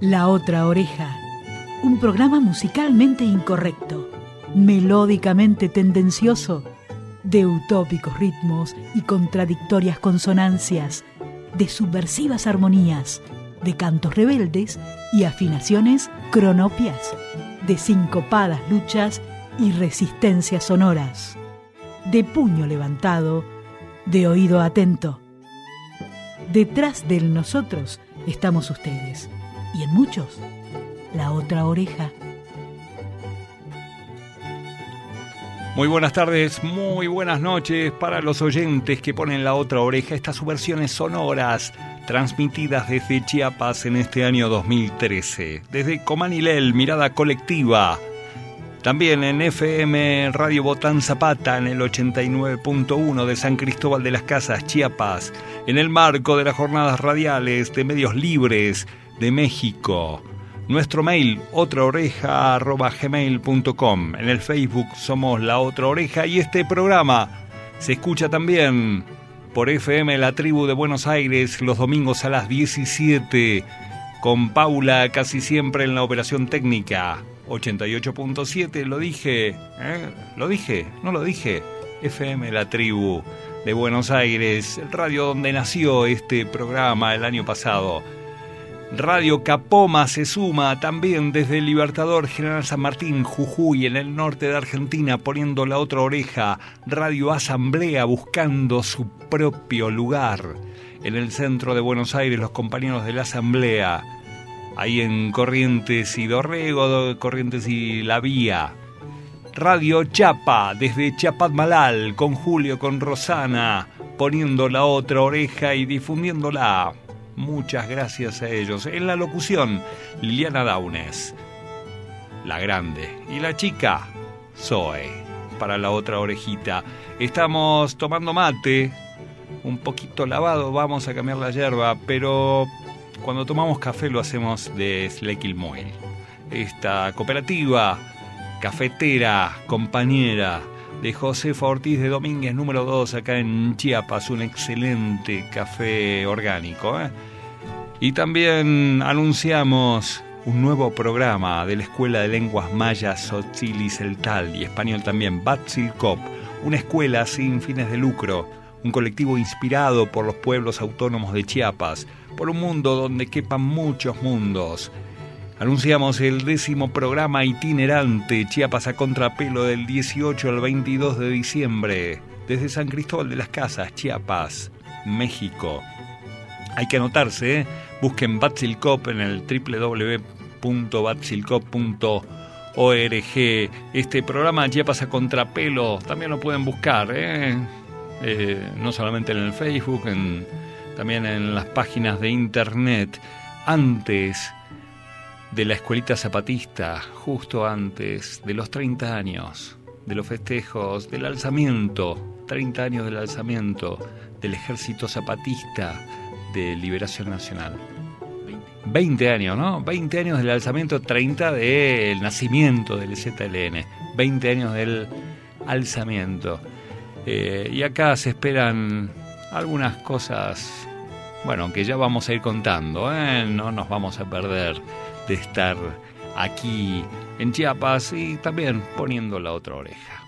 La Otra Oreja, un programa musicalmente incorrecto, melódicamente tendencioso, de utópicos ritmos y contradictorias consonancias, de subversivas armonías, de cantos rebeldes y afinaciones cronopias, de sincopadas luchas y resistencias sonoras, de puño levantado, de oído atento. Detrás del nosotros estamos ustedes, y en muchos, la otra oreja. Muy buenas tardes, muy buenas noches para los oyentes que ponen la otra oreja, estas subversiones sonoras transmitidas desde Chiapas en este año 2013, desde Comanilel, Mirada Colectiva, también en FM Radio Botán Zapata en el 89.1 de San Cristóbal de las Casas, Chiapas, en el marco de las jornadas radiales de medios libres de México. Nuestro mail, otraoreja@gmail.com. En el Facebook somos La Otra Oreja y este programa se escucha también por FM La Tribu de Buenos Aires los domingos a las 17 con Paula casi siempre en la operación técnica. 88.7, lo dije, ¿Lo dije? ¿No lo dije? FM La Tribu de Buenos Aires, el radio donde nació este programa el año pasado. Radio Capoma se suma también desde el Libertador General San Martín, Jujuy, en el norte de Argentina, poniendo la otra oreja. Radio Asamblea buscando su propio lugar. En el centro de Buenos Aires, los compañeros de la Asamblea, ahí en Corrientes y Dorrego, Corrientes y La Vía. Radio Chapa, desde Chapadmalal, con Julio, con Rosana, poniendo la otra oreja y difundiéndola. Muchas gracias a ellos. En la locución, Liliana Daunes, la grande, y la chica, Zoe, para la otra orejita. Estamos tomando mate, un poquito lavado, vamos a cambiar la yerba, pero cuando tomamos café lo hacemos de Slequilmoil. Esta cooperativa cafetera, compañera de Josefa Ortiz de Domínguez, número 2, acá en Chiapas, un excelente café orgánico, Y también anunciamos un nuevo programa de la Escuela de Lenguas Mayas, Tzotzil y Celtal, y español también, Batzilcop, una escuela sin fines de lucro, un colectivo inspirado por los pueblos autónomos de Chiapas, por un mundo donde quepan muchos mundos. Anunciamos el 10º programa itinerante Chiapas a Contrapelo del 18 al 22 de diciembre, desde San Cristóbal de las Casas, Chiapas, México. Hay que anotarse, busquen Batzilcop en el www.batzilcop.org. Este programa Chiapas a Contrapelo también lo pueden buscar, no solamente en el Facebook, también en las páginas de internet. Antes de la escuelita zapatista, justo antes de los 30 años, de los festejos del alzamiento, 30 años del alzamiento del Ejército Zapatista de Liberación Nacional. 20 años, ¿no? 20 años del alzamiento, 30 del nacimiento del ZLN, 20 años del alzamiento. Y acá se esperan algunas cosas, bueno, que ya vamos a ir contando, no nos vamos a perder de estar aquí en Chiapas y también poniendo la otra oreja.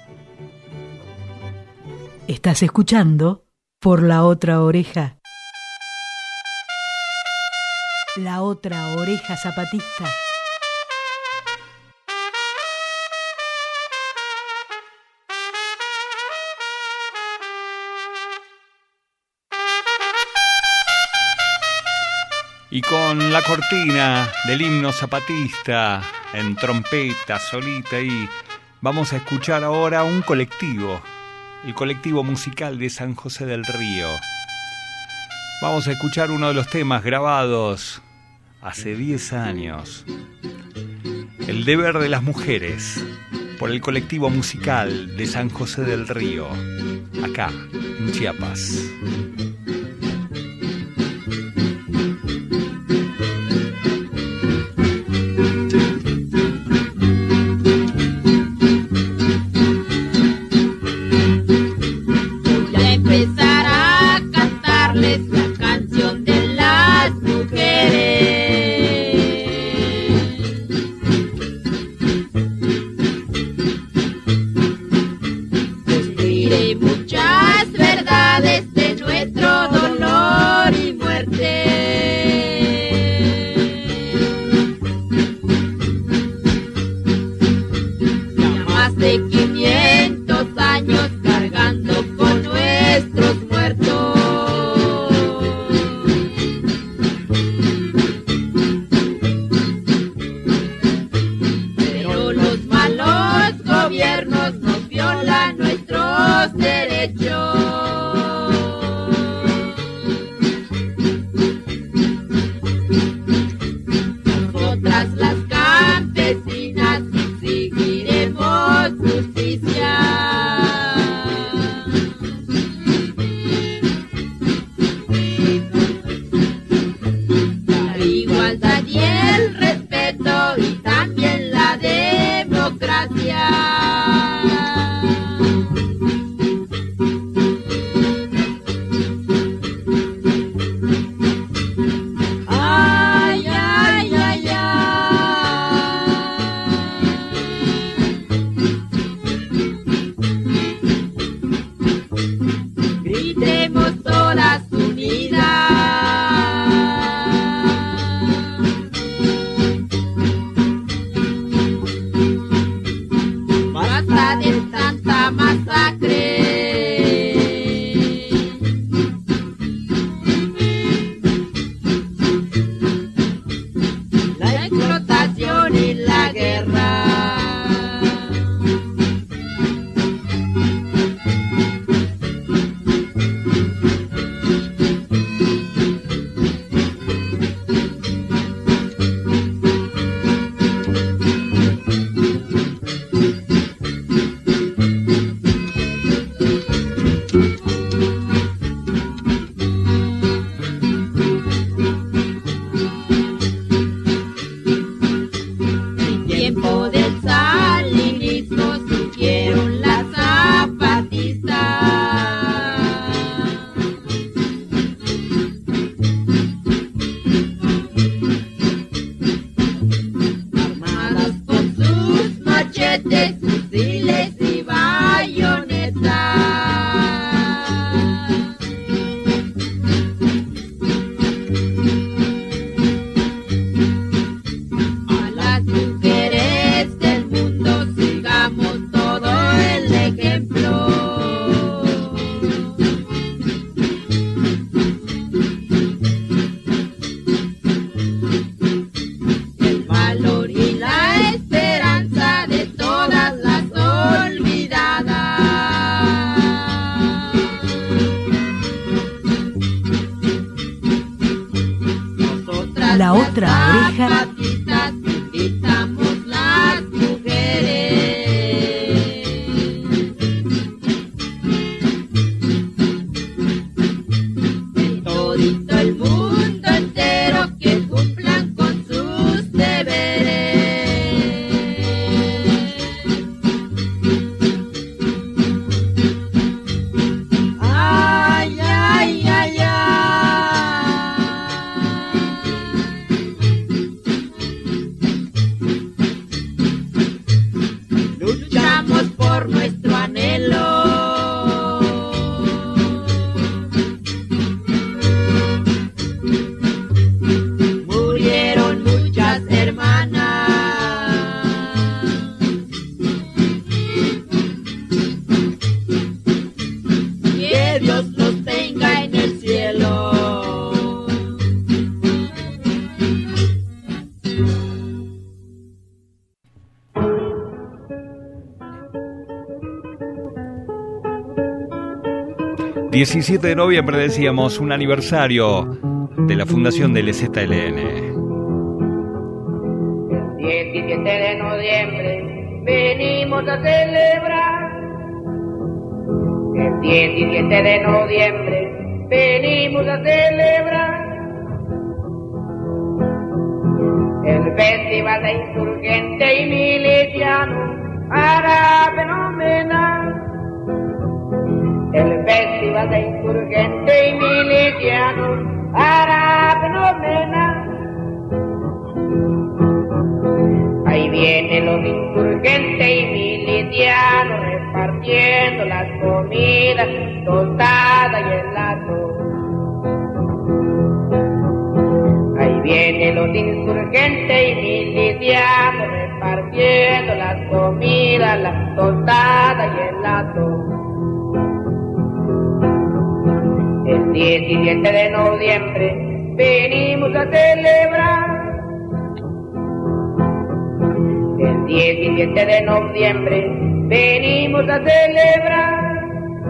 Estás escuchando por la otra oreja. La otra oreja zapatista. Y con la cortina del himno zapatista en trompeta solita, y vamos a escuchar ahora un colectivo, el colectivo musical de San José del Río. Vamos a escuchar uno de los temas grabados hace 10 años, El deber de las mujeres, por el colectivo musical de San José del Río, acá en Chiapas. La canción de las mujeres. diré muchas verdades de nuestro dolor y muerte. Ya más de 500 años cargando con nuestros muertos. Pero los malos gobiernos nos violan nuestros derechos. Nosotras las campesinas exigiremos justicia. La igualdad y el respeto y también la democracia. Ay, ay, ay, ay. Gritemos todas unidas. Basta de tanta masacre. La explotación y la guerra. En tiempo del salinismo surgieron las zapatistas. Armadas con sus machetes, fusiles y bayonetas. A las mujeres del mundo sigamos todo el ejemplo. El valor y la esperanza de todas las olvidadas. Nosotras La las otra oreja. zapatistas gritamos las mujeres. En todito el mundo entero que cumplan con sus deberes. Ay, ay, ay, ay. Luchamos por nuestro anhelo. Murieron muchas hermanas. Que Dios los tenga en el cielo. El 17 de noviembre decíamos un aniversario de la fundación del ZLN. El 17 de noviembre venimos a celebrar. El 17 de noviembre venimos a celebrar el festival de insurgente y miliciano hará fenomenal. El festival de insurgente y miliciano hará fenomenal. Ahí vienen los insurgentes y milicianos milicianos repartiendo las comidas, tostada y helado. Ahí vienen los insurgentes y milicianos repartiendo las comidas, las tostadas y helado. El 17 de noviembre venimos a celebrar. El 17 de noviembre venimos a celebrar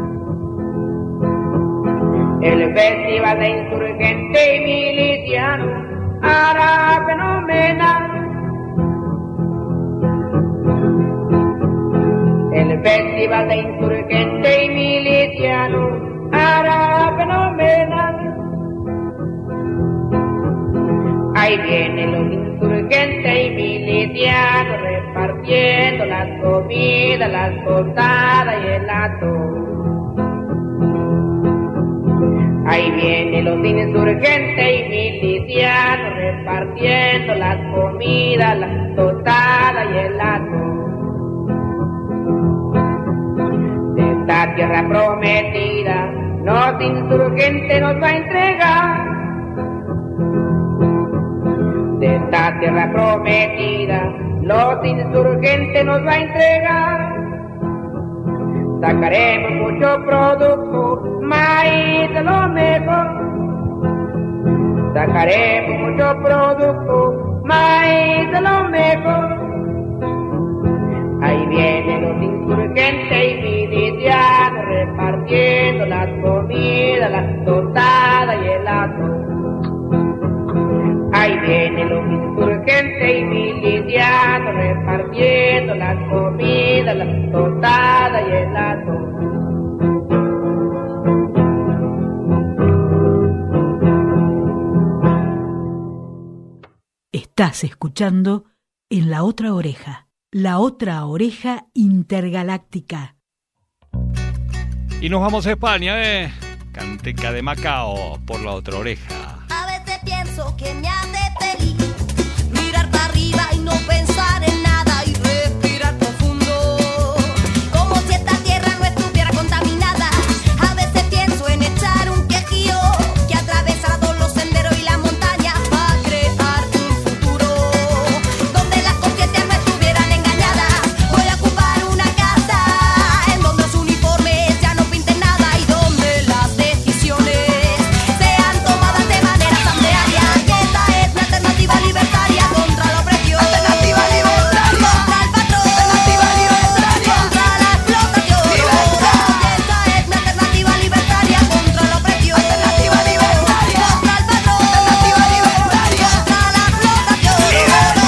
el festival de insurgente y miliciano hará fenomenal. El festival de insurgente y miliciano hará fenomenal. Ahí vienen los insurgentes y milicianos repartiendo las comidas, las tostadas y el atún. Ahí vienen los insurgentes y milicianos repartiendo las comidas, las tostadas y el atún. De esta tierra prometida los insurgentes nos va a entregar. De esta tierra prometida los insurgentes nos va a entregar. Sacaremos mucho producto, maíz de lo mejor. Sacaremos mucho producto, maíz de lo mejor. Ahí vienen los insurgentes y milicianos repartiendo las comidas, las tostadas y el atún. Ahí vienen los insurgentes y milicianos repartiendo las comidas, las tostadas y el atún. Estás escuchando En la Otra Oreja, la otra oreja intergaláctica. Y nos vamos a España, Canteca de Macao por La Otra Oreja. A veces pienso que me hace feliz mirar para arriba y no pensar en nada y respirar profundo, como si esta tierra no estuviera contaminada. A veces pienso en echar un quejío que atraviesa todos los senderos y las montañas para crear un futuro donde las conciencias no estuvieran engañadas. Voy a ocupar una casa en donde los uniformes ya no pinten nada y donde las decisiones sean tomadas de manera asamblearia. Y esta es la alternativa libertaria contra la opresión, alternativa libertaria contra el patrón, alternativa libertaria contra la explotación, libertad. Y esta es mi alternativa libertaria contra la opresión, alternativa libertaria contra el patrón, alternativa libertaria contra la explotación, libertad.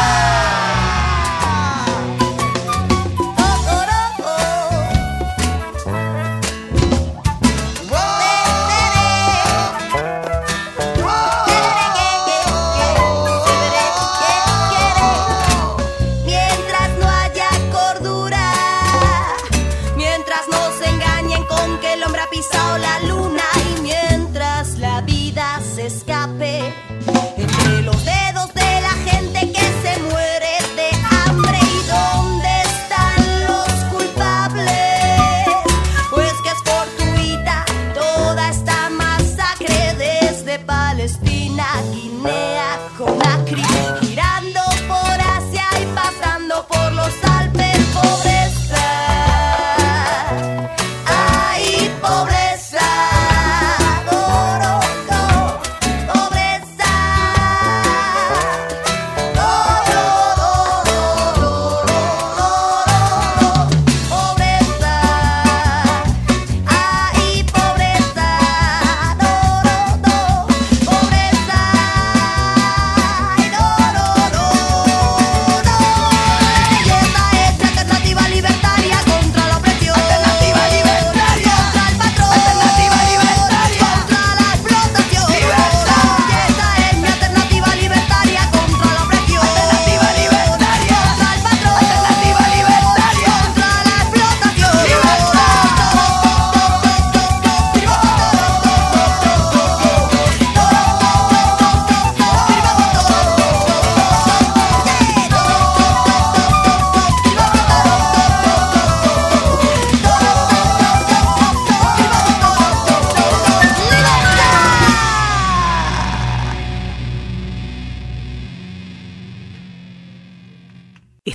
Mientras no haya cordura, mientras no se engañen con que el hombre ha pisado la luna y mientras la vida se escape entre los dedos de la gente que se muere de hambre. ¿Y dónde están los culpables? Pues que es fortuita toda esta masacre desde Palestina, Guinea, Conakry, girando por Asia y pasando por los Alpes. Pobreza, ay, pobreza.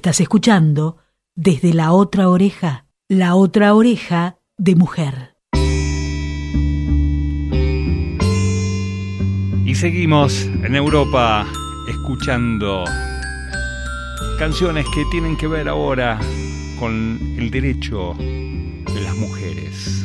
Estás escuchando Desde la Otra Oreja, la otra oreja de mujer. Y seguimos en Europa escuchando canciones que tienen que ver ahora con el derecho de las mujeres.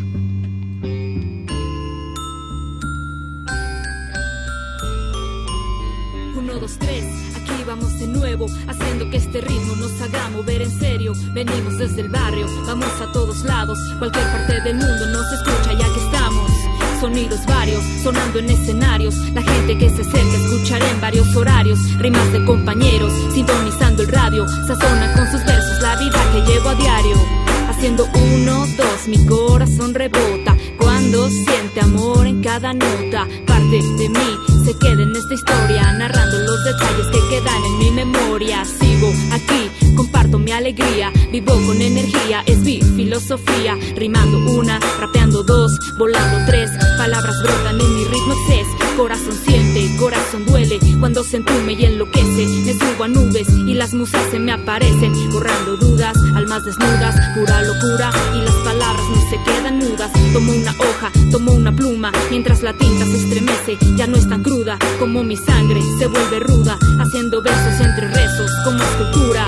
1, 2, 3, aquí vamos de nuevo, haciendo que este ritmo nos haga mover en serio. Venimos desde el barrio, vamos a todos lados, cualquier parte del mundo nos escucha ya que estamos. Sonidos varios, sonando en escenarios, la gente que se acerca escuchará en varios horarios. Rimas de compañeros, sintonizando el radio, sazonan con sus versos la vida que llevo a diario. Haciendo 1, 2, mi corazón rebota cuando siente amor en cada nota. Parte de mí se queda en esta historia, narrando los detalles que quedan en mi memoria. Sigo aquí, comparto mi alegría, vivo con energía, es mi filosofía. Rimando 1, rapeando 2, volando 3, palabras brotan en mi ritmo exceso. Corazón siente, corazón duele, cuando se entume y enloquece. Me subo a nubes y las musas se me aparecen, borrando dudas, almas desnudas, pura locura. Y las palabras no se quedan mudas. Tomo una hoja, tomo una pluma, mientras la tinta se estremece, ya no es tan cruda, como mi sangre se vuelve ruda, haciendo versos entre rezos, como esculturas.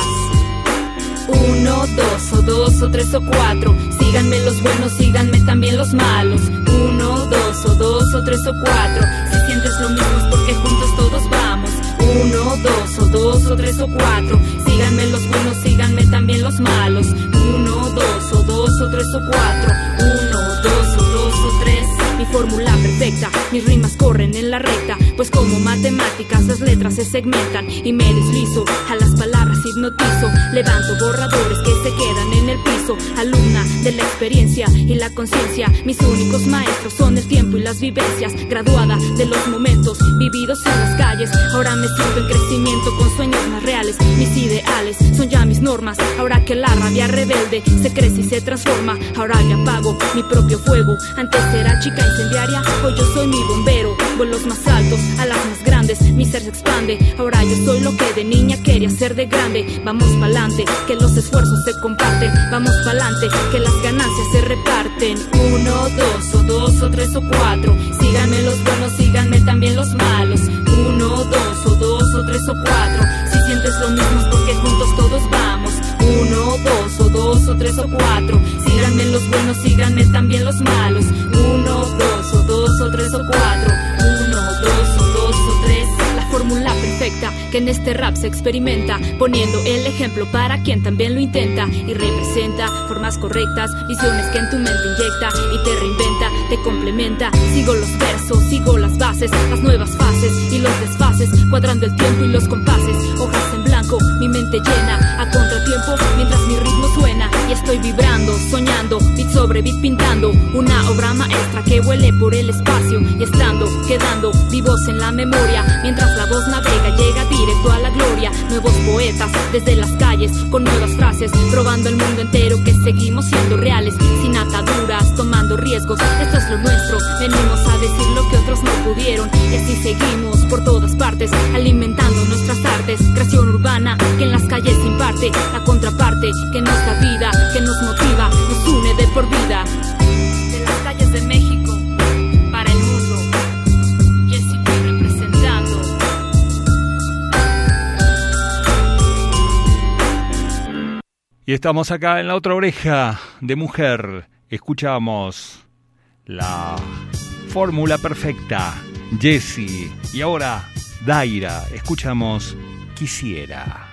1, 2, o 2, o 3, o 4, síganme los buenos, síganme también los malos. 1, 2, o 2, o 3, o 4, si sientes lo mismo es porque juntos todos vamos. 1, 2, o 2, o 3, o 4, síganme los buenos, síganme también los malos. 1, 2, o 2, o 3, o 4, 1, 2, o 2, o 3. Mi fórmula perfecta, mis rimas corren en la recta, pues como matemáticas las letras se segmentan y me deslizo, a las palabras hipnotizo, levanto borradores que se quedan en el piso. Alumna de la experiencia y la conciencia, mis únicos maestros son el tiempo y las vivencias. Graduada de los momentos vividos en las calles, ahora me siento en crecimiento con sueños más reales. Mis ideales son ya mis normas, ahora que la rabia rebelde se crece y se transforma. Ahora ya apago mi propio fuego, antes era chica incendiaria, hoy yo soy mi bombero. Vuelos más altos, alas más grandes, mi ser se expande. Ahora yo soy lo que de niña quería ser de grande. Vamos pa'lante, que los esfuerzos se comparten. Vamos pa'lante, que las ganancias se reparten. 1, 2, o 2, o 3, o 4, síganme los buenos, síganme también los malos. 1, 2, o 2, o 3, o 4, si sientes lo mismo es porque juntos todos vamos. 1, 2, o 2, o 3, o 4, síganme los buenos, síganme también los malos. 1, 2, o 2, o 3, o 4, 1, 2, o 2, o 3. La fórmula perfecta que en este rap se experimenta, poniendo el ejemplo para quien también lo intenta y representa formas correctas, visiones que en tu mente inyecta y te reinventa, te complementa. Sigo los versos, sigo las bases, las nuevas fases y los desfases, cuadrando el tiempo y los compases. Hojas en blanco, mi mente llena, a contratiempo mientras mi ritmo suena y estoy vibrando, soñando, beat sobre beat pintando una obra maestra que vuele por el espacio y estando, quedando vivos en la memoria, mientras la voz navega, llega directo a la gloria. Nuevos poetas desde las calles con nuevas frases, probando el mundo entero que seguimos siendo reales, sin ataduras, tomando riesgos. Esto es lo nuestro, venimos a decir lo que otros no pudieron y así seguimos por todas partes, alimentando nuestras artes. Creación urbana que en las calles imparte, la contraparte que nos da vida, que nos motiva, nos une de por vida. De las calles de México para el mundo, Jessica representando. Y estamos acá en la otra oreja de mujer. Escuchamos la fórmula perfecta, Jessie. Y ahora, Daira. Escuchamos Quisiera.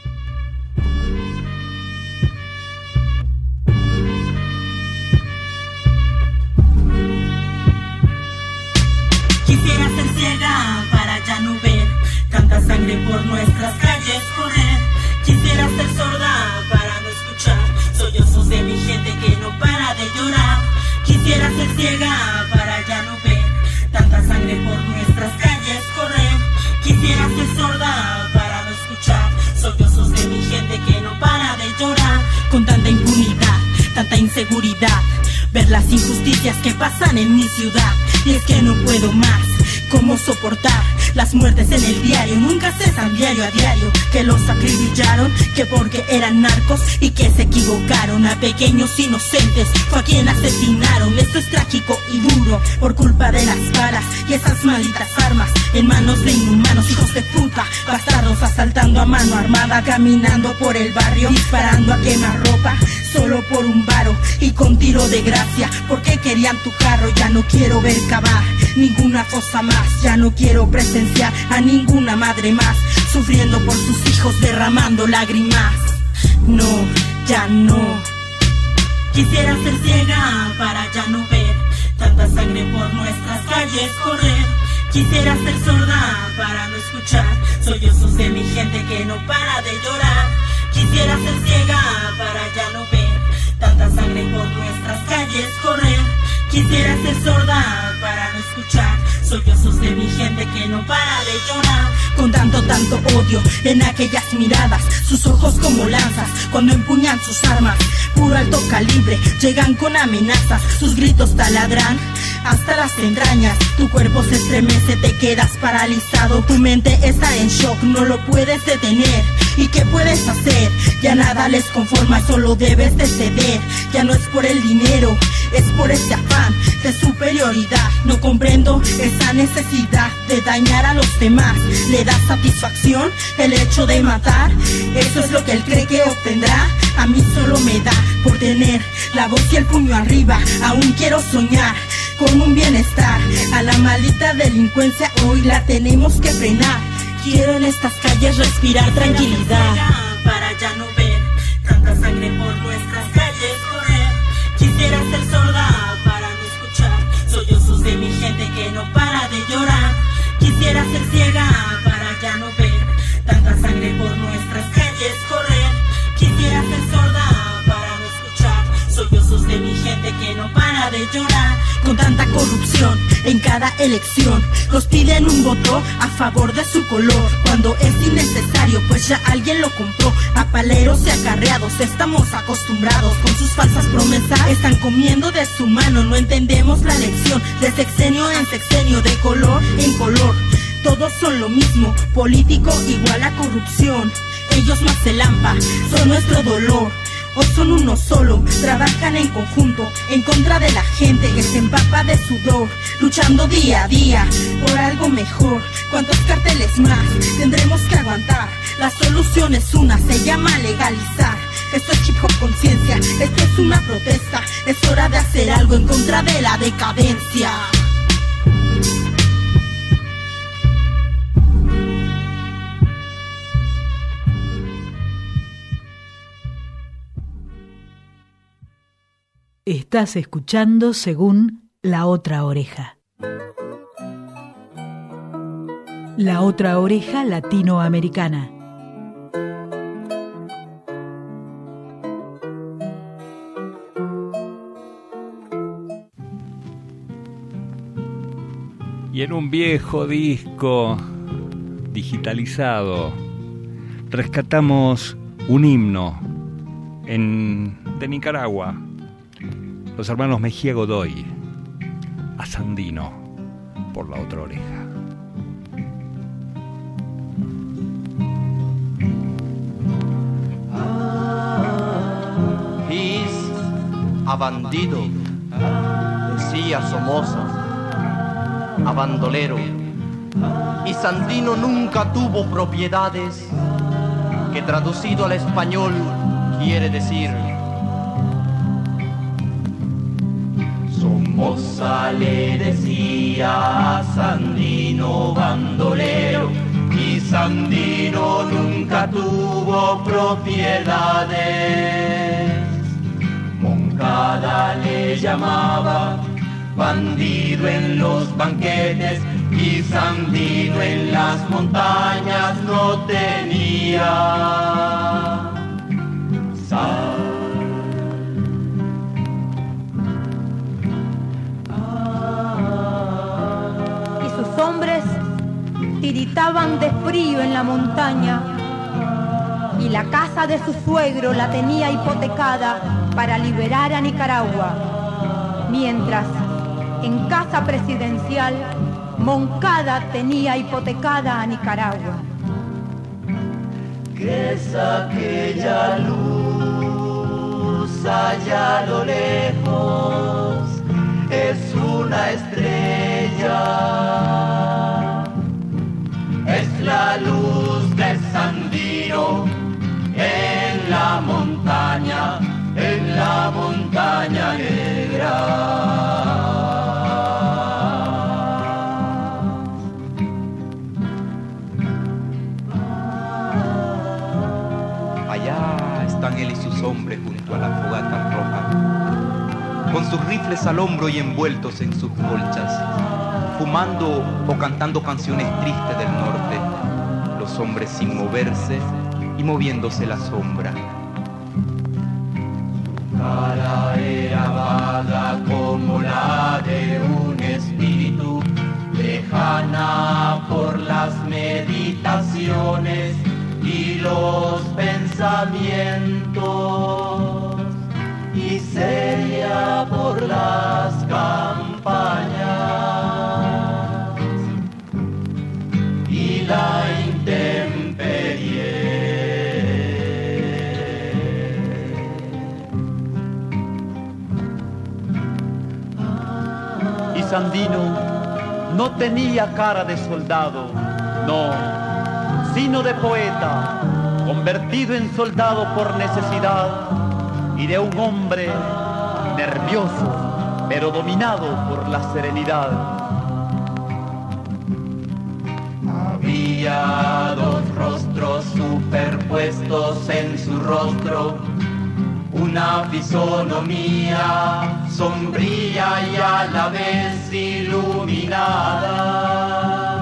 Quisiera ser ciega para ya no ver tanta sangre por nuestras calles correr. Quisiera ser sorda para no escuchar sollozos de mi gente que no para de llorar. Quisiera ser ciega para ya no ver tanta sangre por nuestras calles correr. Quisiera ser sorda para no escuchar sollozos de mi gente que no para de llorar. Con tanta impunidad, tanta inseguridad, ver las injusticias que pasan en mi ciudad. Y es que no puedo más, ¿cómo soportar Las muertes en el diario nunca cesan diario a diario. Que los acribillaron, que porque eran narcos y que se equivocaron. A pequeños inocentes fue a quien asesinaron. Esto es trágico y duro por culpa de las balas y esas malditas armas en manos de inhumanos, hijos de puta, bastardos asaltando a mano armada, caminando por el barrio, disparando a quemarropa, solo por un varo y con tiro de gracia, porque querían tu carro. Ya no quiero ver cavar ninguna fosa más, ya no quiero presenciar a ninguna madre más sufriendo por sus hijos, derramando lágrimas. No, ya no. Quisiera ser ciega para ya no ver tanta sangre por nuestras calles correr. Quisiera ser sorda para no escuchar sollozos de mi gente que no para de llorar. Quisiera ser ciega para ya no ver tanta sangre por nuestras calles correr. Quisiera ser sorda para no escuchar sollozos de mi gente que no para de llorar. Con tanto odio en aquellas miradas, sus ojos como lanzas cuando empuñan sus armas, puro alto calibre, llegan con amenazas, sus gritos taladran hasta las entrañas. Tu cuerpo se estremece, te quedas paralizado, tu mente está en shock, no lo puedes detener. ¿Y qué puedes hacer? Ya nada les conforma, solo debes de ceder. Ya no es por el dinero, es por ese afán de superioridad. No comprendo esa necesidad de dañar a los demás. ¿Le da satisfacción el hecho de matar? Eso es lo que él cree que obtendrá. A mí solo me da por tener la voz y el puño arriba. Aún quiero soñar con un bienestar. A la maldita delincuencia hoy la tenemos que frenar. Quiero en estas calles respirar tranquilidad para ya no ver tanta sangre por nuestras calles correr. Quisiera ser sorda para no escuchar sollozos de mi gente que no para de llorar. Quisiera ser ciega para ya no ver tanta sangre por nuestras calles correr. Quisiera ser sorda para no escuchar sollozos de mi gente que no para de llorar. Con tanta corrupción en cada elección, nos piden un voto a favor de su color, cuando es innecesario, pues ya alguien lo compró. A paleros y acarreados estamos acostumbrados, con sus falsas promesas están comiendo de su mano. No entendemos la lección, de sexenio en sexenio, de color en color. Todos son lo mismo, político igual a corrupción. Ellos más el AMPA son nuestro dolor. O son uno solo, trabajan en conjunto en contra de la gente que se empapa de sudor, luchando día a día por algo mejor. ¿Cuántos carteles más tendremos que aguantar? La solución es una, se llama legalizar. Esto es hip hop conciencia, esto es una protesta. Es hora de hacer algo en contra de la decadencia. Estás escuchando según La Otra Oreja. La Otra Oreja Latinoamericana. Y en un viejo disco digitalizado rescatamos un himno de Nicaragua. Los hermanos Mejía Godoy, a Sandino, por La Otra Oreja. Peace a bandido, decía Somoza, a bandolero. Y Sandino nunca tuvo propiedades, que traducido al español quiere decir: Somoza le decía a Sandino bandolero, y Sandino nunca tuvo propiedades. Moncada le llamaba bandido en los banquetes, y Sandino en las montañas no tenía sal. Hombres tiritaban de frío en la montaña, y la casa de su suegro la tenía hipotecada para liberar a Nicaragua, mientras en casa presidencial Moncada tenía hipotecada a Nicaragua. ¿Qué es aquella luz allá a lo lejos? Es una estrella, es la luz de Sandino en la montaña negra. Allá están él y sus hombres junto a la fogata roja, con sus rifles al hombro y envueltos en sus colchas, fumando o cantando canciones tristes del norte, los hombres sin moverse y moviéndose la sombra. Cara era vaga como la de un espíritu, lejana por las meditaciones y los pensamientos, y seria por las campañas y la intemperie. Y Sandino no tenía cara de soldado, no, sino de poeta, convertido en soldado por necesidad, y de un hombre nervioso, pero dominado por la serenidad. Había dos rostros superpuestos en su rostro, una fisonomía sombría y a la vez iluminada,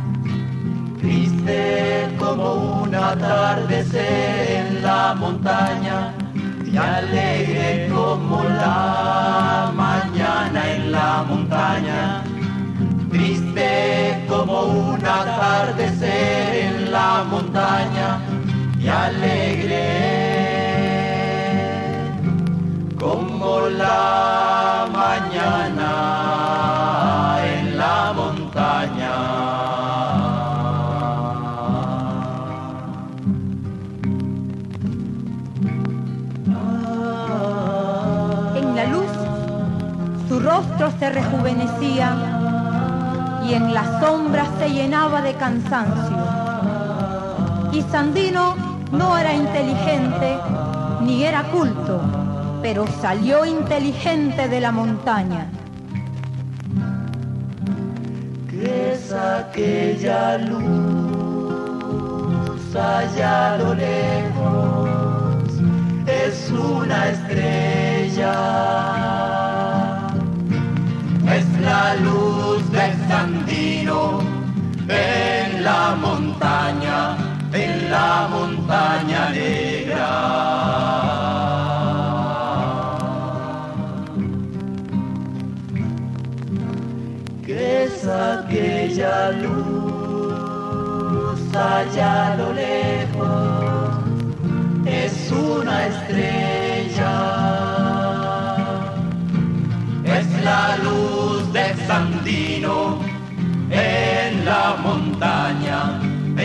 triste como un atardecer en la montaña y alegre como la mañana en la montaña, triste como un atardecer en la montaña y alegre como la mañana en la montaña. En la luz su rostro se rejuvenecía y en la sombra se llenaba de cansancio. Y Sandino no era inteligente ni era culto, pero salió inteligente de la montaña. ¿Qué es aquella luz allá a lo lejos? Es una estrella, es la luz de Sandino en la montaña negra. ¿Qué es aquella luz allá a lo lejos? Es una estrella, es la luz de Sandino en la montaña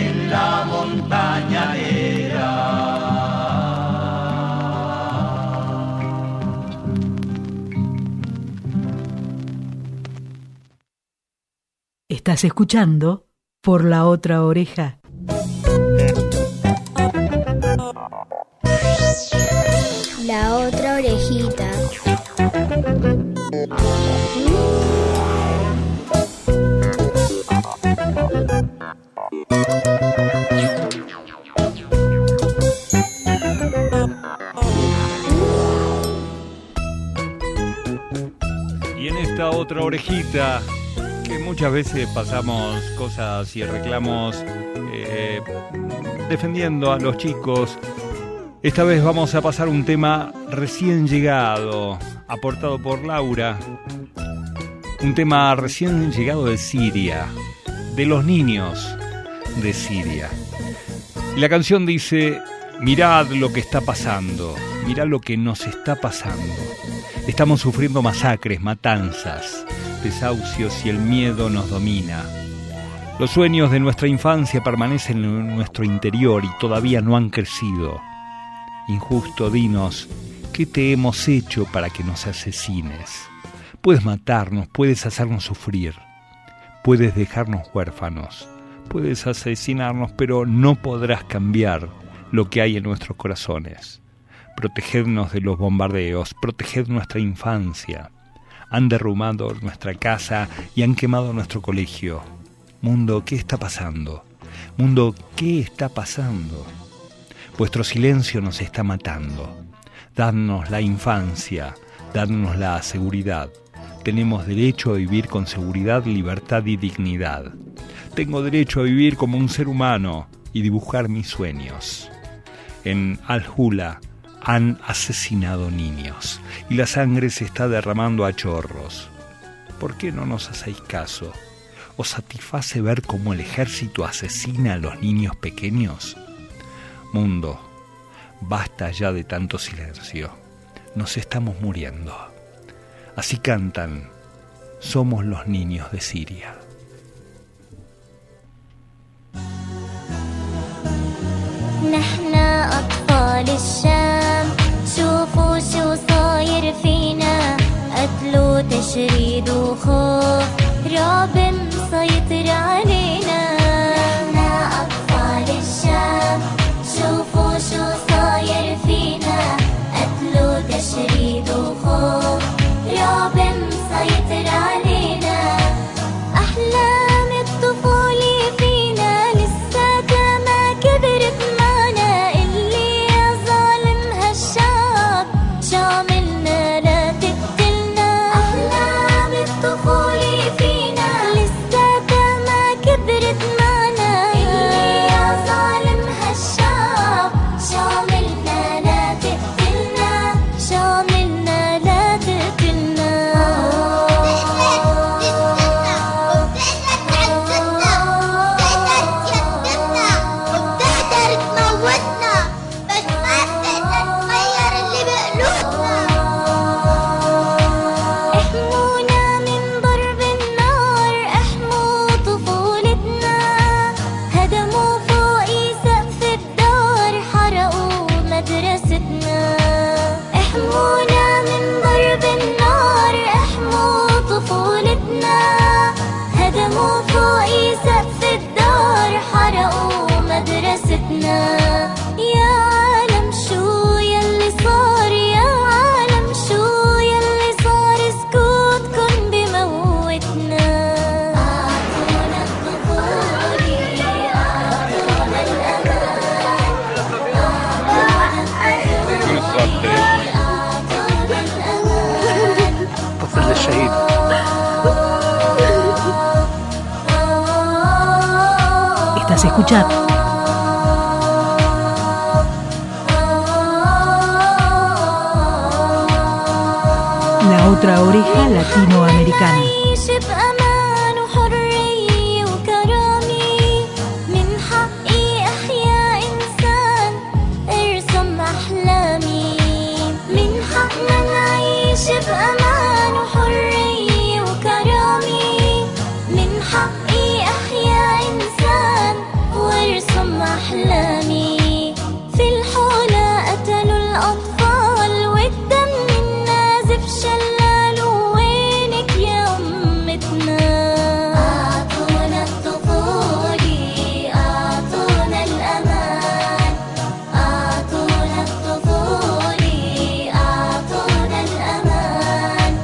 negra. Estás escuchando Por la Otra Oreja. La otra orejita. Y en esta otra orejita, que muchas veces pasamos cosas y reclamos defendiendo a los chicos, esta vez vamos a pasar un tema recién llegado, aportado por Laura. Un tema recién llegado de Siria, de los niños de Siria. Y la canción dice: mirad lo que está pasando, mirad lo que nos está pasando. Estamos sufriendo masacres, matanzas, desahucios y el miedo nos domina. Los sueños de nuestra infancia permanecen en nuestro interior y todavía no han crecido. Injusto, dinos, ¿qué te hemos hecho para que nos asesines? Puedes matarnos, puedes hacernos sufrir, puedes dejarnos huérfanos, puedes asesinarnos, pero no podrás cambiar lo que hay en nuestros corazones. Protegednos de los bombardeos, proteged nuestra infancia. Han derrumbado nuestra casa y han quemado nuestro colegio. Mundo, ¿qué está pasando? Mundo, ¿qué está pasando? Vuestro silencio nos está matando. Dadnos la infancia, dadnos la seguridad. Tenemos derecho a vivir con seguridad, libertad y dignidad. Tengo derecho a vivir como un ser humano y dibujar mis sueños. En Al-Hula han asesinado niños y la sangre se está derramando a chorros. ¿Por qué no nos hacéis caso? ¿Os satisface ver cómo el ejército asesina a los niños pequeños? Mundo, basta ya de tanto silencio. Nos estamos muriendo. Así cantan, somos los niños de Siria. نحنا أطفال الشام شوفوا شو صاير فينا قتل وتشريد وخوف رعب مسيطر علينا نحنا أطفال الشام شوفوا شو صاير فينا قتل وتشريد وخوف رعب مسيطر علينا أحلام الطفولة فينا لساتها ما كبرت معنا اللي يا ظالم هالشعب شو عملنا لا تقتلنا أحلام الطفولة فينا لساتها ما كبرت معنا اللي يا ظالم هالشعب شو عملنا لا تقتلنا شو عملنا لا تقتلنا احمونا من ضرب النار احموا طفولتنا هدموا فوقي سقف الدار حرقوا مدرستنا احمونا من ضرب النار احموا طفولتنا هدموا فوقي سقف الدار حرقوا مدرستنا يا عالم شو يلي صار يا عالم شو يلي صار سكوتكن بموتنا أعطونا الطفولة أعطونا الأمان طفل الشهيد. Estás escuchando La Otra Oreja Latinoamericana. أعيش بأمان وحرية وكرامي من حقي أحيا إنسان أرسم أحلامي من حقنا نعيش بأمان وحرية وكرامي من حقي أحيا إنسان وأرسم أحلامي في الحولة قتلوا الأطفال والدم النازف شلالوا وينك يا أمتنا أعطونا الطفولة أعطونا الأمان أعطونا الطفولة أعطونا الأمان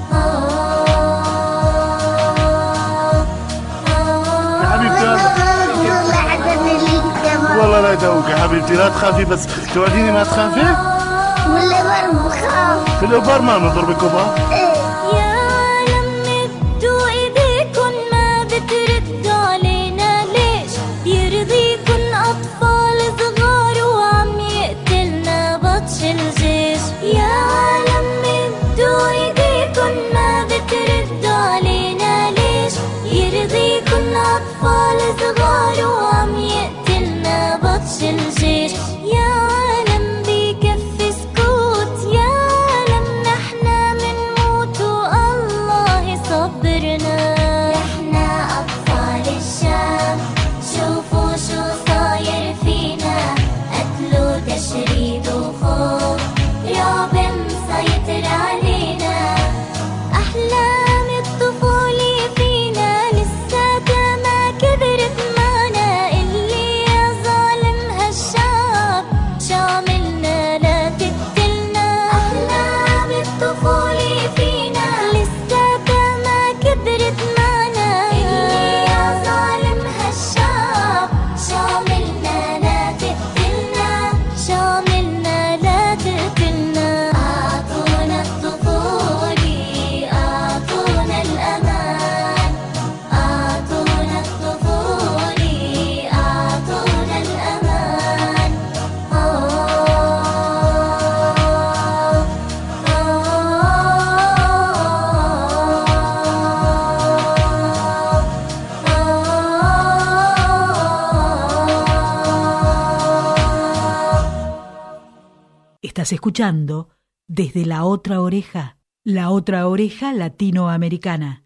والله لا يدوك يا حبيبتي لا تخافي بس توعديني ما تخافي ولا بر بخاف في الأوبار ما نضربك أوبار يا عالم مدوا ايديكن ما بتردوا علينا ليش يرضيكن اطفال صغار وعم يقتلنا بطش الجيش يا عالم مدوا ايديكن ما بتردوا علينا ليش يرضيكن اطفال صغار وعم يقتلنا بطش الجيش يا عالم بكفي سكوت يا عالم نحنا Estás escuchando desde la otra oreja latinoamericana.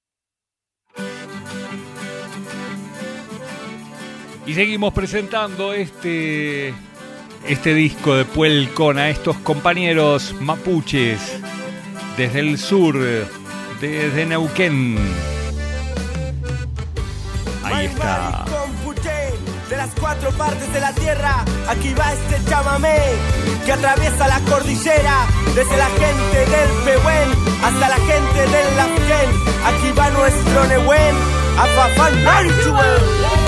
Y seguimos presentando este disco de Puelcona, estos compañeros mapuches desde el sur, desde Neuquén. Ahí está. De las 4 partes de la tierra, aquí va este chamamé que atraviesa la cordillera, desde la gente del Pehuen hasta la gente del Lafken. Aquí va nuestro Nehuen, Afafán Marichuel.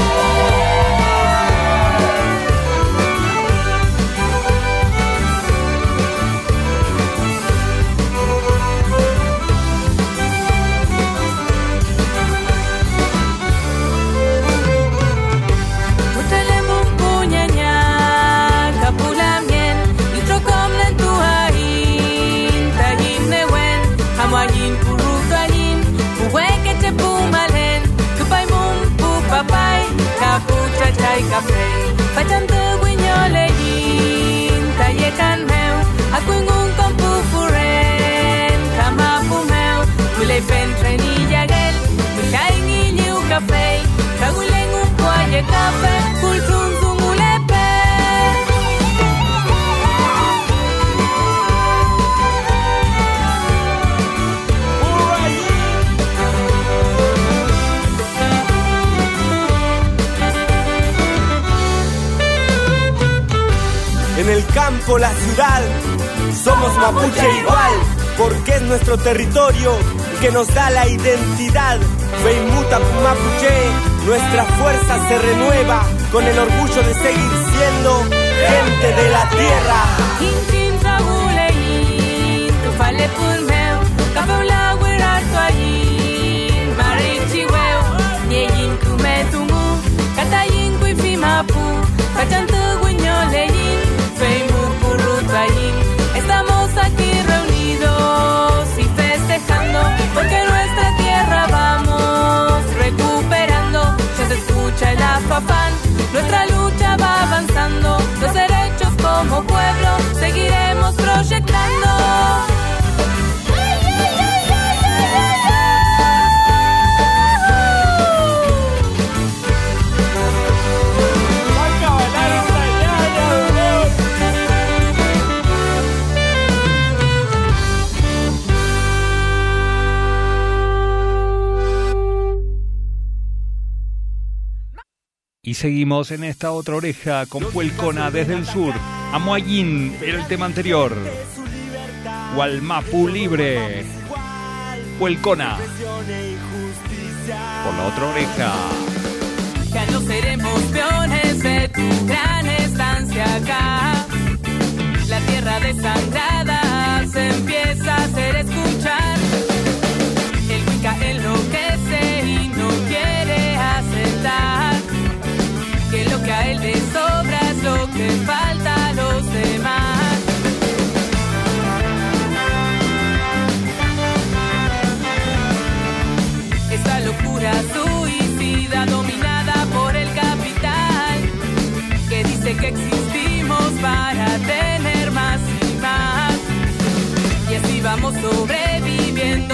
Chai café, fachan tu guiño leyin, tayekan meu, akungun con pufuren, kamapu meu, wile pentre ni yagel, mishai ni liu café, kagulen un poye café, kultun zungulepe. En el campo, la ciudad, somos mapuche igual, porque es nuestro territorio que nos da la identidad. Feimuta mapuche, nuestra fuerza se renueva con el orgullo de seguir siendo gente de la tierra. Estamos aquí reunidos y festejando porque nuestra tierra vamos recuperando. Ya se escucha el afafán, nuestra lucha va avanzando. Los derechos como pueblo seguiremos proyectando. Y seguimos en esta otra oreja con Puelcona desde el sur. Amoallín era el tema anterior. Gualmapu libre. Puelcona por la otra oreja. Ya no seremos peones de tu gran estancia acá. La tierra desangrada se empieza a hacer escuchar. El Wicca enloquece y no quiere aceptar que lo que a él le sobra es lo que falta a los demás. Esta locura suicida dominada por el capital, que dice que existimos para tener más y más, y así vamos sobreviviendo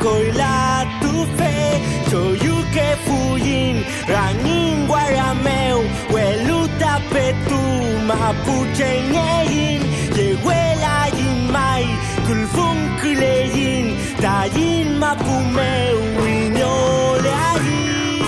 koila tufe choyuke fuyin rangin guarameu hueluta petu mapuche nyein yehuela yin mai kulfun kuleyin tayin mapumeu inyole ayin.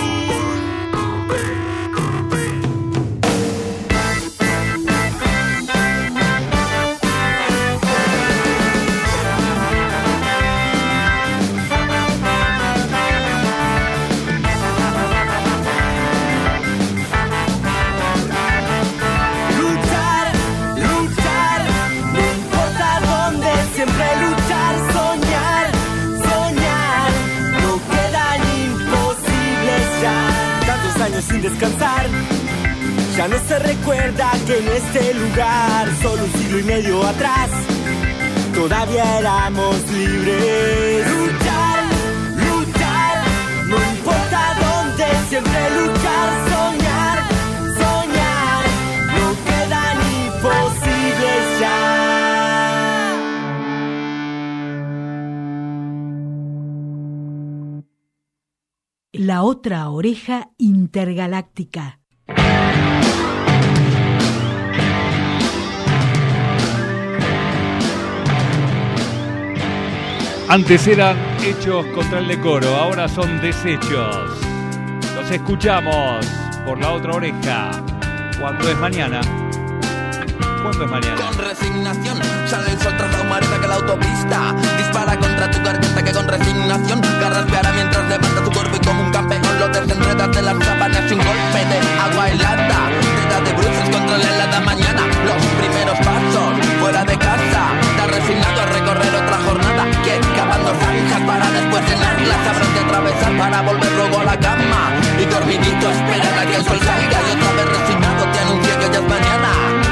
Sin descansar, ya no se recuerda que en este lugar, solo un siglo y medio atrás, todavía éramos libres. Luchar, luchar, no importa dónde, siempre luchar, soñar, soñar, no quedan imposibles ya. La otra oreja intergaláctica. Antes eran hechos contra el decoro, ahora son desechos. Los escuchamos por la otra oreja. ¿Cuándo es mañana? ¿Cuándo es mañana? Con resignación sale el sol tras la humareda que la autopista dispara contra tu garganta, que con resignación garraspeará mientras levanta tu cuerpo y como un campeón lo desenredas de las sábanas sin golpe de agua helada. Te da de bruces contra la helada mañana, los primeros pasos fuera de casa. Estás resignado a recorrer otra jornada, que cavando zanjas para después llenarlas. Habrás de atravesar para volver luego a la cama y dormidito esperar a que el sol salga. Y otra vez resignado te anuncio que ya es mañana.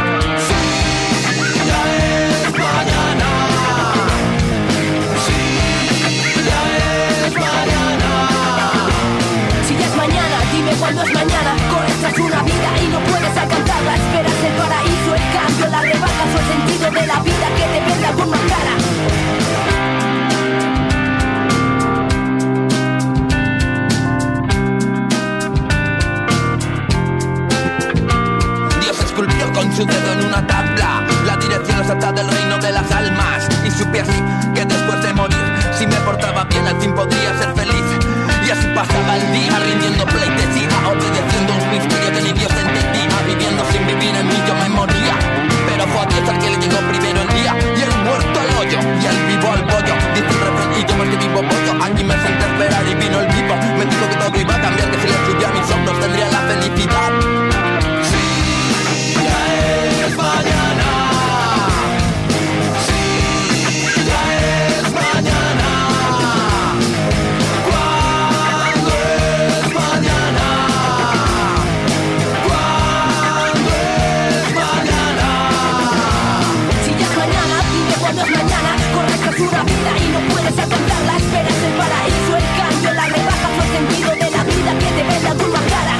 Cuando es mañana, corres tras una vida y no puedes alcanzarla. Esperas el paraíso, el cambio, las rebajas o el sentido de la vida que te venda con más cara. Dios esculpió con su dedo en una tabla la dirección exacta del reino de las almas. Y supe así que después de morir, si me portaba bien al fin podría ser feliz. Y así pasaba el día rindiendo pleitesía, obedeciendo un misterio que ni Dios entendía, viviendo sin vivir en mí yo me moría. Pero fue a Dios al que le llegó primero el día, y el muerto al hoyo, y el vivo al pollo. Dice el refrán y yo más que vivo pollo. Aquí me senté a esperar y vino el vivo. Me dijo que todo iba a cambiar, que si le subía a mis hombros tendría la felicidad. Sí, ya es mañana. Sí, ya es mañana. Una vida y no puedes alcanzarla. Esperas el paraíso, el cambio, la rebaja o el sentido de la vida que te venda tu más cara.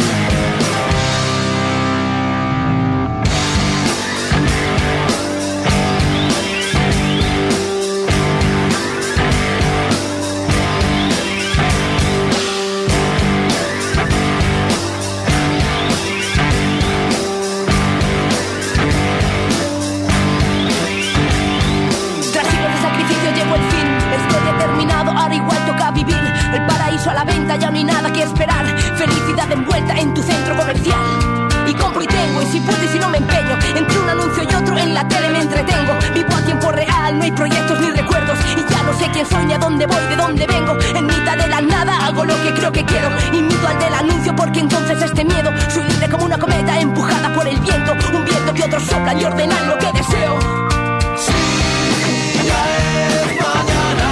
Ahora igual toca vivir, el paraíso a la venta, ya no hay nada que esperar. Felicidad envuelta en tu centro comercial. Y compro y tengo, y si puedo y si no me empeño. Entre un anuncio y otro en la tele me entretengo. Vivo a tiempo real, no hay proyectos ni recuerdos. Y ya no sé quién soy, ni a dónde voy, de dónde vengo. En mitad de la nada hago lo que creo que quiero. Imito al del anuncio porque entonces este miedo. Soy libre como una cometa empujada por el viento. Un viento que otros soplan y ordenan lo que deseo. Sí, ya es mañana.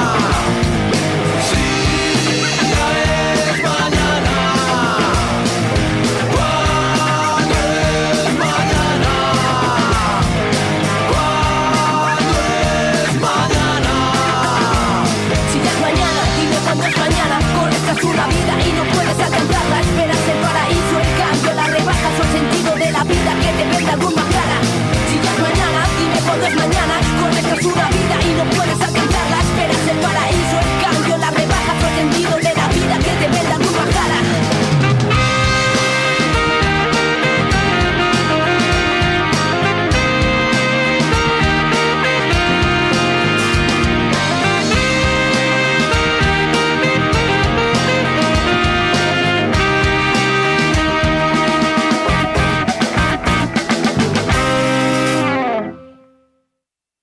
Una vida y no puedes alcanzarla. Esperas el paraíso, el cambio, las rebajas o el sentido de la vida que te venda algún más cara. Si ya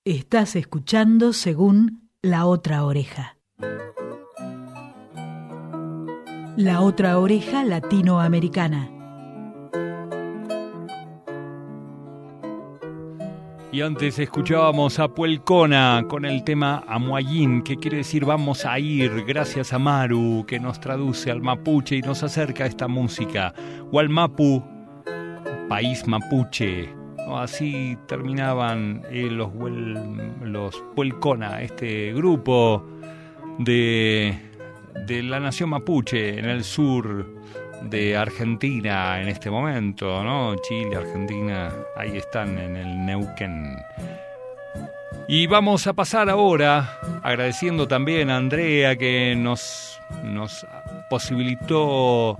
Estás escuchando según La Otra Oreja. La Otra Oreja Latinoamericana. Y antes escuchábamos a Puelcona con el tema Amuayín, que quiere decir vamos a ir, gracias a Maru, que nos traduce al mapuche y nos acerca a esta música. Hualmapu, país mapuche. Así terminaban los Puelcona, este grupo de la nación mapuche en el sur de Argentina en este momento, ¿no? Chile, Argentina, ahí están en el Neuquén. Y vamos a pasar ahora, agradeciendo también a Andrea que nos posibilitó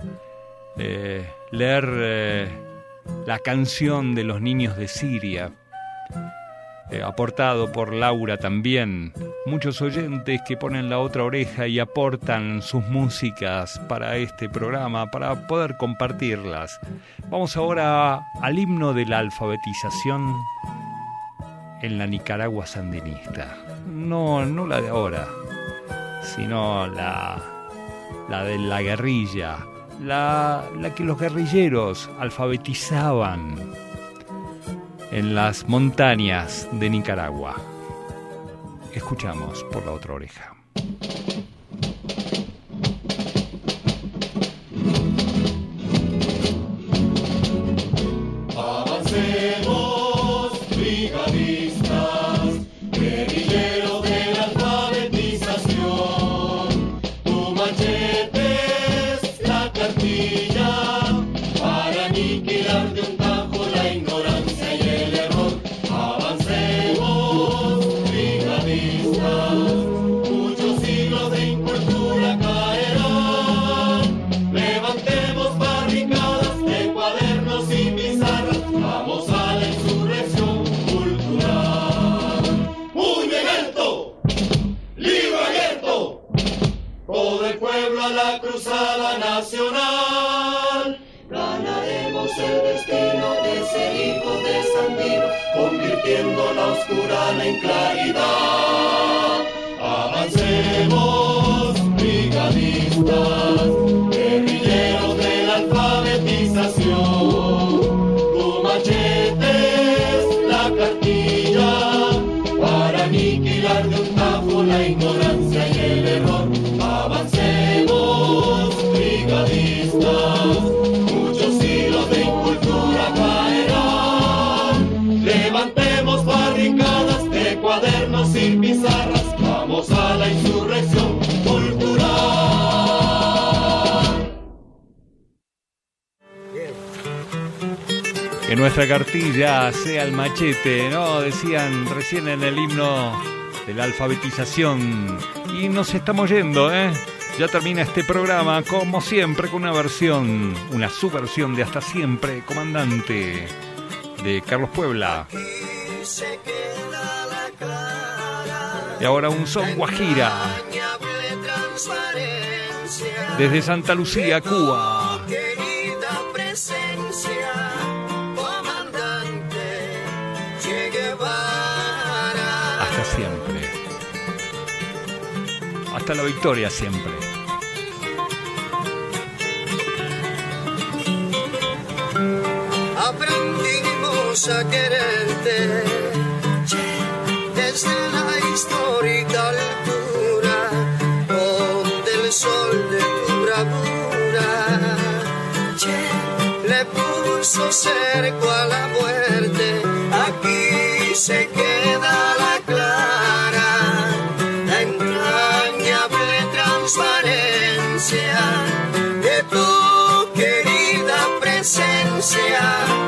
leer la canción de los niños de Siria, aportado por Laura también. Muchos oyentes que ponen la otra oreja y aportan sus músicas para este programa, para poder compartirlas. Vamos ahora al himno de la alfabetización en la Nicaragua sandinista. No la de ahora, sino la de la guerrilla, la que los guerrilleros alfabetizaban en las montañas de Nicaragua. Escuchamos por la otra oreja. Avancemos, brigadistas, guerrilleros de la alfabetización. Tu machete es la cartilla para aniquilar de un tajo la ignorancia y el error. Avancemos, brigadistas, muchos siglos de incultura caerán. Levantemos barricadas de cuadernos y pizarras, vamos a la insurrección cultural. ¡Puño en alto! ¡Libro abierto! Todo el pueblo a la cruzada nacional. Ganaremos el destino de ser hijos de Sandino, convirtiendo la oscurana en claridad. Avancemos, brigadistas, guerrilleros de la alfabetización. Tu machete es la cartilla para aniquilar de un tajo la ignorancia y el error. Avancemos, brigadistas, muchos siglos de incultura caerán. Levantemos barricadas de cuadernos sin pizarras, vamos a la insurrección cultural. Que nuestra cartilla sea el machete, ¿no? Decían recién en el himno de la alfabetización. Y nos estamos yendo, ¿eh? Ya termina este programa, como siempre, con una subversión de Hasta Siempre, Comandante, de Carlos Puebla. Y ahora un son guajira, desde Santa Lucía, Cuba. Querida presencia, comandante Che Guevara. Hasta siempre. Hasta la victoria siempre. Aprendimos a quererte desde la histórica altura, donde el sol de tu bravura le puso cerco a la muerte. Aquí se queda la clara, la entrañable transparencia de tu querida presencia,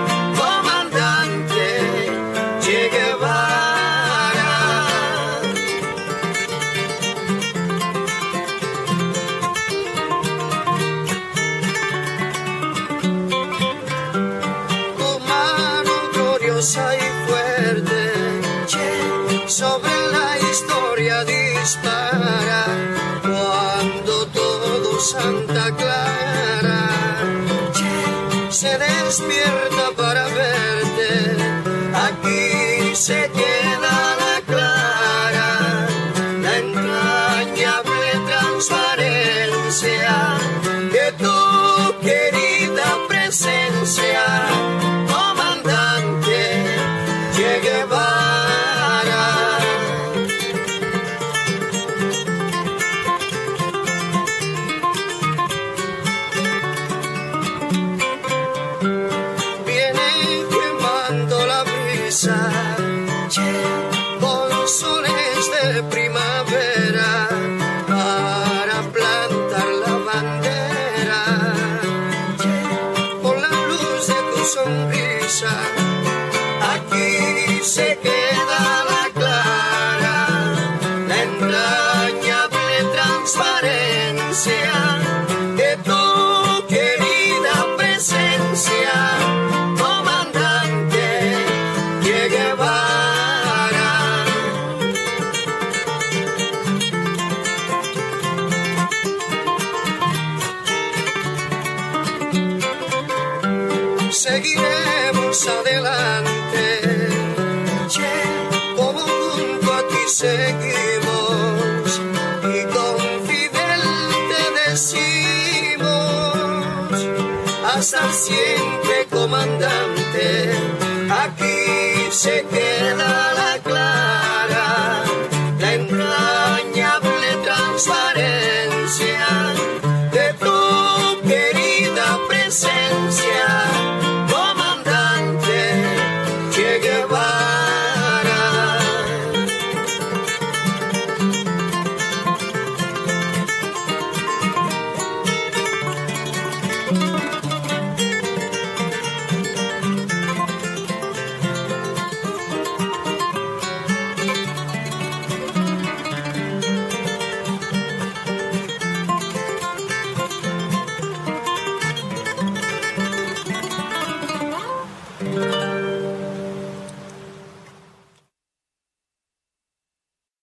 comandante Che Guevara. Tu mano gloriosa y fuerte sobre la historia dispara, cuando todo Santa Clara se despierta para verte. Aquí se queda la clara. ausencia de tu querida presencia, comandante Che Guevara. Seguiremos adelante, che, como junto a ti seguimos, y con Fidel te decimos, hasta siempre, comandante, aquí se